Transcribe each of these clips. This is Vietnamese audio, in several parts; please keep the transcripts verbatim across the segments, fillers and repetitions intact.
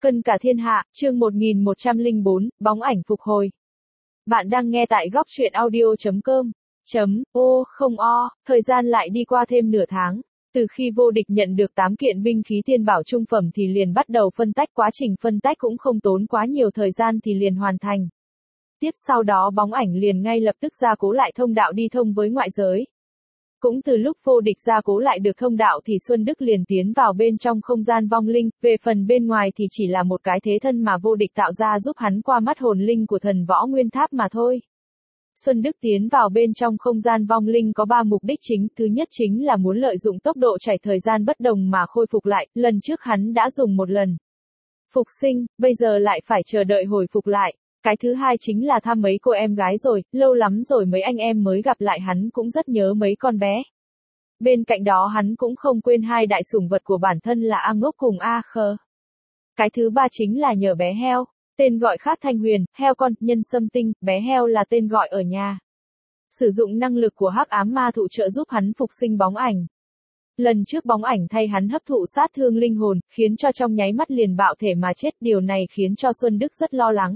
Cân cả thiên hạ, chương một nghìn một trăm lẻ bốn, bóng ảnh phục hồi. Bạn đang nghe tại góc truyện audio chấm com. Chấm, ô, không o, thời gian lại đi qua thêm nửa tháng. Từ khi vô địch nhận được tám kiện binh khí tiên bảo trung phẩm thì liền bắt đầu phân tách, quá trình phân tách cũng không tốn quá nhiều thời gian thì liền hoàn thành. Tiếp sau đó bóng ảnh liền ngay lập tức gia cố lại thông đạo đi thông với ngoại giới. Cũng từ lúc vô địch gia cố lại được thông đạo thì Xuân Đức liền tiến vào bên trong không gian vong linh, về phần bên ngoài thì chỉ là một cái thế thân mà vô địch tạo ra giúp hắn qua mắt hồn linh của thần võ nguyên tháp mà thôi. Xuân Đức tiến vào bên trong không gian vong linh có ba mục đích chính, thứ nhất chính là muốn lợi dụng tốc độ chảy thời gian bất đồng mà khôi phục lại, lần trước hắn đã dùng một lần. Phục sinh, bây giờ lại phải chờ đợi hồi phục lại. Cái thứ hai chính là thăm mấy cô em gái rồi, lâu lắm rồi mấy anh em mới gặp lại hắn cũng rất nhớ mấy con bé. Bên cạnh đó hắn cũng không quên hai đại sủng vật của bản thân là A Ngốc cùng A Khờ. Cái thứ ba chính là nhờ bé heo, tên gọi khác Thanh Huyền, heo con, nhân sâm tinh, bé heo là tên gọi ở nhà. Sử dụng năng lực của hắc ám ma thụ trợ giúp hắn phục sinh bóng ảnh. Lần trước bóng ảnh thay hắn hấp thụ sát thương linh hồn, khiến cho trong nháy mắt liền bạo thể mà chết, điều này khiến cho Xuân Đức rất lo lắng.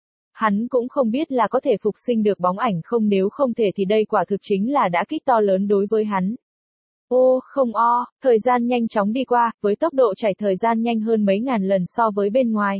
Hắn cũng không biết là có thể phục sinh được bóng ảnh không, nếu không thể thì đây quả thực chính là đã kích to lớn đối với hắn. Ô, không o, thời gian nhanh chóng đi qua, với tốc độ chảy thời gian nhanh hơn mấy ngàn lần so với bên ngoài.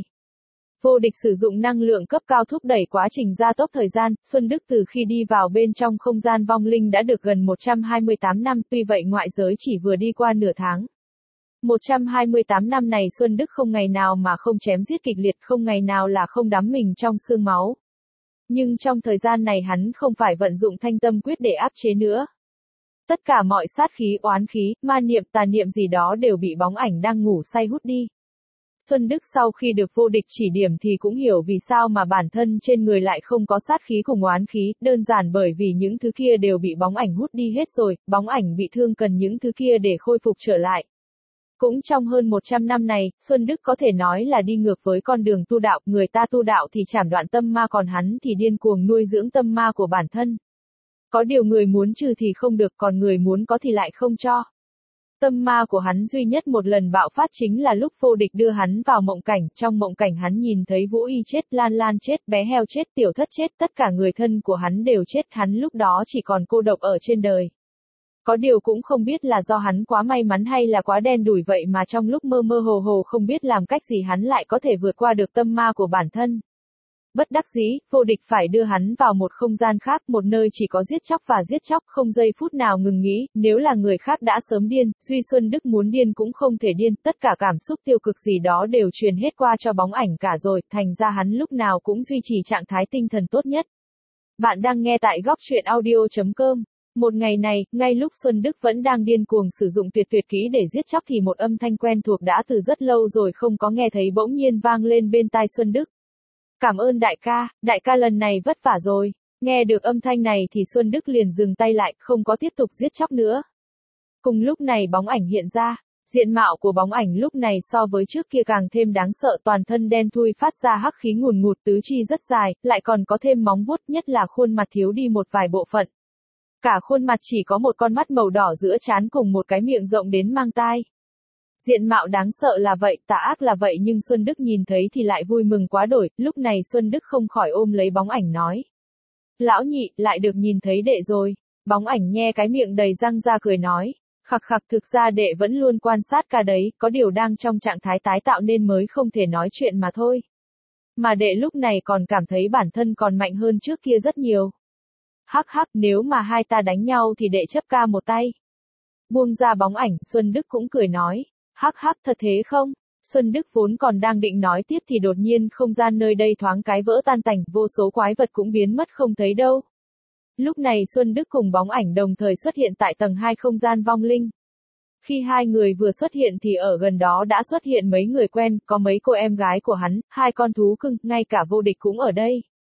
Vô địch sử dụng năng lượng cấp cao thúc đẩy quá trình gia tốc thời gian, Xuân Đức từ khi đi vào bên trong không gian vong linh đã được gần một trăm hai mươi tám năm, tuy vậy ngoại giới chỉ vừa đi qua nửa tháng. một trăm hai mươi tám năm này Xuân Đức không ngày nào mà không chém giết kịch liệt, không ngày nào là không đắm mình trong xương máu. Nhưng trong thời gian này hắn không phải vận dụng thanh tâm quyết để áp chế nữa. Tất cả mọi sát khí, oán khí, ma niệm, tà niệm gì đó đều bị bóng ảnh đang ngủ say hút đi. Xuân Đức sau khi được vô địch chỉ điểm thì cũng hiểu vì sao mà bản thân trên người lại không có sát khí cùng oán khí, đơn giản bởi vì những thứ kia đều bị bóng ảnh hút đi hết rồi, bóng ảnh bị thương cần những thứ kia để khôi phục trở lại. Cũng trong hơn một trăm năm này, Xuân Đức có thể nói là đi ngược với con đường tu đạo, người ta tu đạo thì chảm đoạn tâm ma còn hắn thì điên cuồng nuôi dưỡng tâm ma của bản thân. Có điều người muốn trừ thì không được, còn người muốn có thì lại không cho. Tâm ma của hắn duy nhất một lần bạo phát chính là lúc vô địch đưa hắn vào mộng cảnh, trong mộng cảnh hắn nhìn thấy Vũ Y chết, Lan Lan chết, bé heo chết, tiểu thất chết, tất cả người thân của hắn đều chết, hắn lúc đó chỉ còn cô độc ở trên đời. Có điều cũng không biết là do hắn quá may mắn hay là quá đen đủi vậy mà trong lúc mơ mơ hồ hồ không biết làm cách gì hắn lại có thể vượt qua được tâm ma của bản thân. Bất đắc dĩ, vô địch phải đưa hắn vào một không gian khác, một nơi chỉ có giết chóc và giết chóc, không giây phút nào ngừng nghỉ, nếu là người khác đã sớm điên, Duy Xuân Đức muốn điên cũng không thể điên, tất cả cảm xúc tiêu cực gì đó đều truyền hết qua cho bóng ảnh cả rồi, thành ra hắn lúc nào cũng duy trì trạng thái tinh thần tốt nhất. Bạn đang nghe tại góc truyện audio chấm com. Một ngày này, ngay lúc Xuân Đức vẫn đang điên cuồng sử dụng tuyệt tuyệt kỹ để giết chóc thì một âm thanh quen thuộc đã từ rất lâu rồi không có nghe thấy bỗng nhiên vang lên bên tai Xuân Đức. Cảm ơn đại ca, đại ca lần này vất vả rồi. Nghe được âm thanh này thì Xuân Đức liền dừng tay lại, không có tiếp tục giết chóc nữa. Cùng lúc này bóng ảnh hiện ra, diện mạo của bóng ảnh lúc này so với trước kia càng thêm đáng sợ, toàn thân đen thui phát ra hắc khí ngùn ngụt, tứ chi rất dài, lại còn có thêm móng vuốt, nhất là khuôn mặt thiếu đi một vài bộ phận. Cả khuôn mặt chỉ có một con mắt màu đỏ giữa trán cùng một cái miệng rộng đến mang tai. Diện mạo đáng sợ là vậy, tà ác là vậy, nhưng Xuân Đức nhìn thấy thì lại vui mừng quá đổi, lúc này Xuân Đức không khỏi ôm lấy bóng ảnh nói. Lão nhị, lại được nhìn thấy đệ rồi. Bóng ảnh nhe cái miệng đầy răng ra cười nói. Khặc khặc, thực ra đệ vẫn luôn quan sát ca đấy, có điều đang trong trạng thái tái tạo nên mới không thể nói chuyện mà thôi. Mà đệ lúc này còn cảm thấy bản thân còn mạnh hơn trước kia rất nhiều. Hắc hắc, nếu mà hai ta đánh nhau thì đệ chấp ca một tay. Buông ra bóng ảnh, Xuân Đức cũng cười nói. Hắc hắc, thật thế không? Xuân Đức vốn còn đang định nói tiếp thì đột nhiên không gian nơi đây thoáng cái vỡ tan tành, vô số quái vật cũng biến mất không thấy đâu. Lúc này Xuân Đức cùng bóng ảnh đồng thời xuất hiện tại tầng hai không gian vong linh. Khi hai người vừa xuất hiện thì ở gần đó đã xuất hiện mấy người quen, có mấy cô em gái của hắn, hai con thú cưng, ngay cả vô địch cũng ở đây.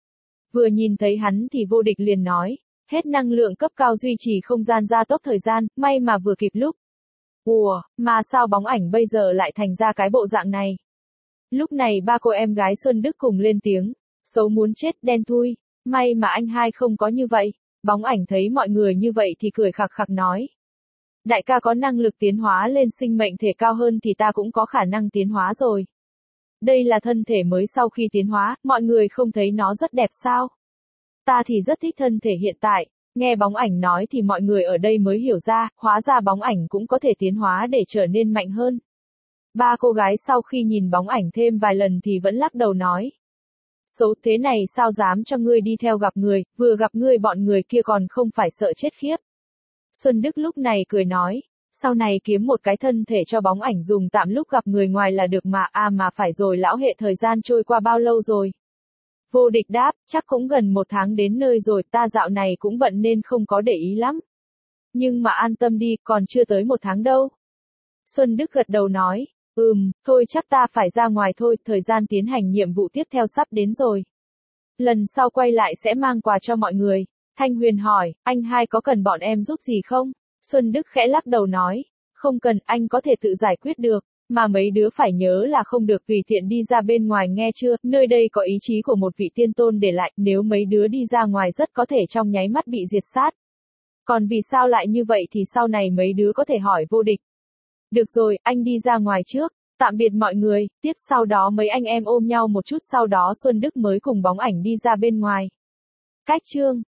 Vừa nhìn thấy hắn thì vô địch liền nói, hết năng lượng cấp cao duy trì không gian gia tốc thời gian, may mà vừa kịp lúc. Ủa, mà sao bóng ảnh bây giờ lại thành ra cái bộ dạng này? Lúc này ba cô em gái Xuân Đức cùng lên tiếng, xấu muốn chết, đen thui, may mà anh hai không có như vậy. Bóng ảnh thấy mọi người như vậy thì cười khặc khặc nói. Đại ca có năng lực tiến hóa lên sinh mệnh thể cao hơn thì ta cũng có khả năng tiến hóa rồi. Đây là thân thể mới sau khi tiến hóa, mọi người không thấy nó rất đẹp sao? Ta thì rất thích thân thể hiện tại. Nghe bóng ảnh nói thì mọi người ở đây mới hiểu ra, hóa ra bóng ảnh cũng có thể tiến hóa để trở nên mạnh hơn. Ba cô gái sau khi nhìn bóng ảnh thêm vài lần thì vẫn lắc đầu nói. Xấu thế này sao dám cho ngươi đi theo gặp người, vừa gặp ngươi bọn người kia còn không phải sợ chết khiếp. Xuân Đức lúc này cười nói, sau này kiếm một cái thân thể cho bóng ảnh dùng tạm lúc gặp người ngoài là được mà, à mà phải rồi lão hệ thời gian trôi qua bao lâu rồi? Vô Địch đáp, chắc cũng gần một tháng đến nơi rồi, ta dạo này cũng bận nên không có để ý lắm. Nhưng mà an tâm đi, còn chưa tới một tháng đâu. Xuân Đức gật đầu nói, ừm, thôi chắc ta phải ra ngoài thôi, thời gian tiến hành nhiệm vụ tiếp theo sắp đến rồi. Lần sau quay lại sẽ mang quà cho mọi người. Thanh Huyền hỏi, anh hai có cần bọn em giúp gì không? Xuân Đức khẽ lắc đầu nói, không cần, anh có thể tự giải quyết được. Mà mấy đứa phải nhớ là không được tùy tiện đi ra bên ngoài nghe chưa, nơi đây có ý chí của một vị tiên tôn để lại, nếu mấy đứa đi ra ngoài rất có thể trong nháy mắt bị diệt sát. Còn vì sao lại như vậy thì sau này mấy đứa có thể hỏi Vô Địch. Được rồi, anh đi ra ngoài trước, tạm biệt mọi người, tiếp sau đó mấy anh em ôm nhau một chút sau đó Xuân Đức mới cùng bóng ảnh đi ra bên ngoài. Cách chương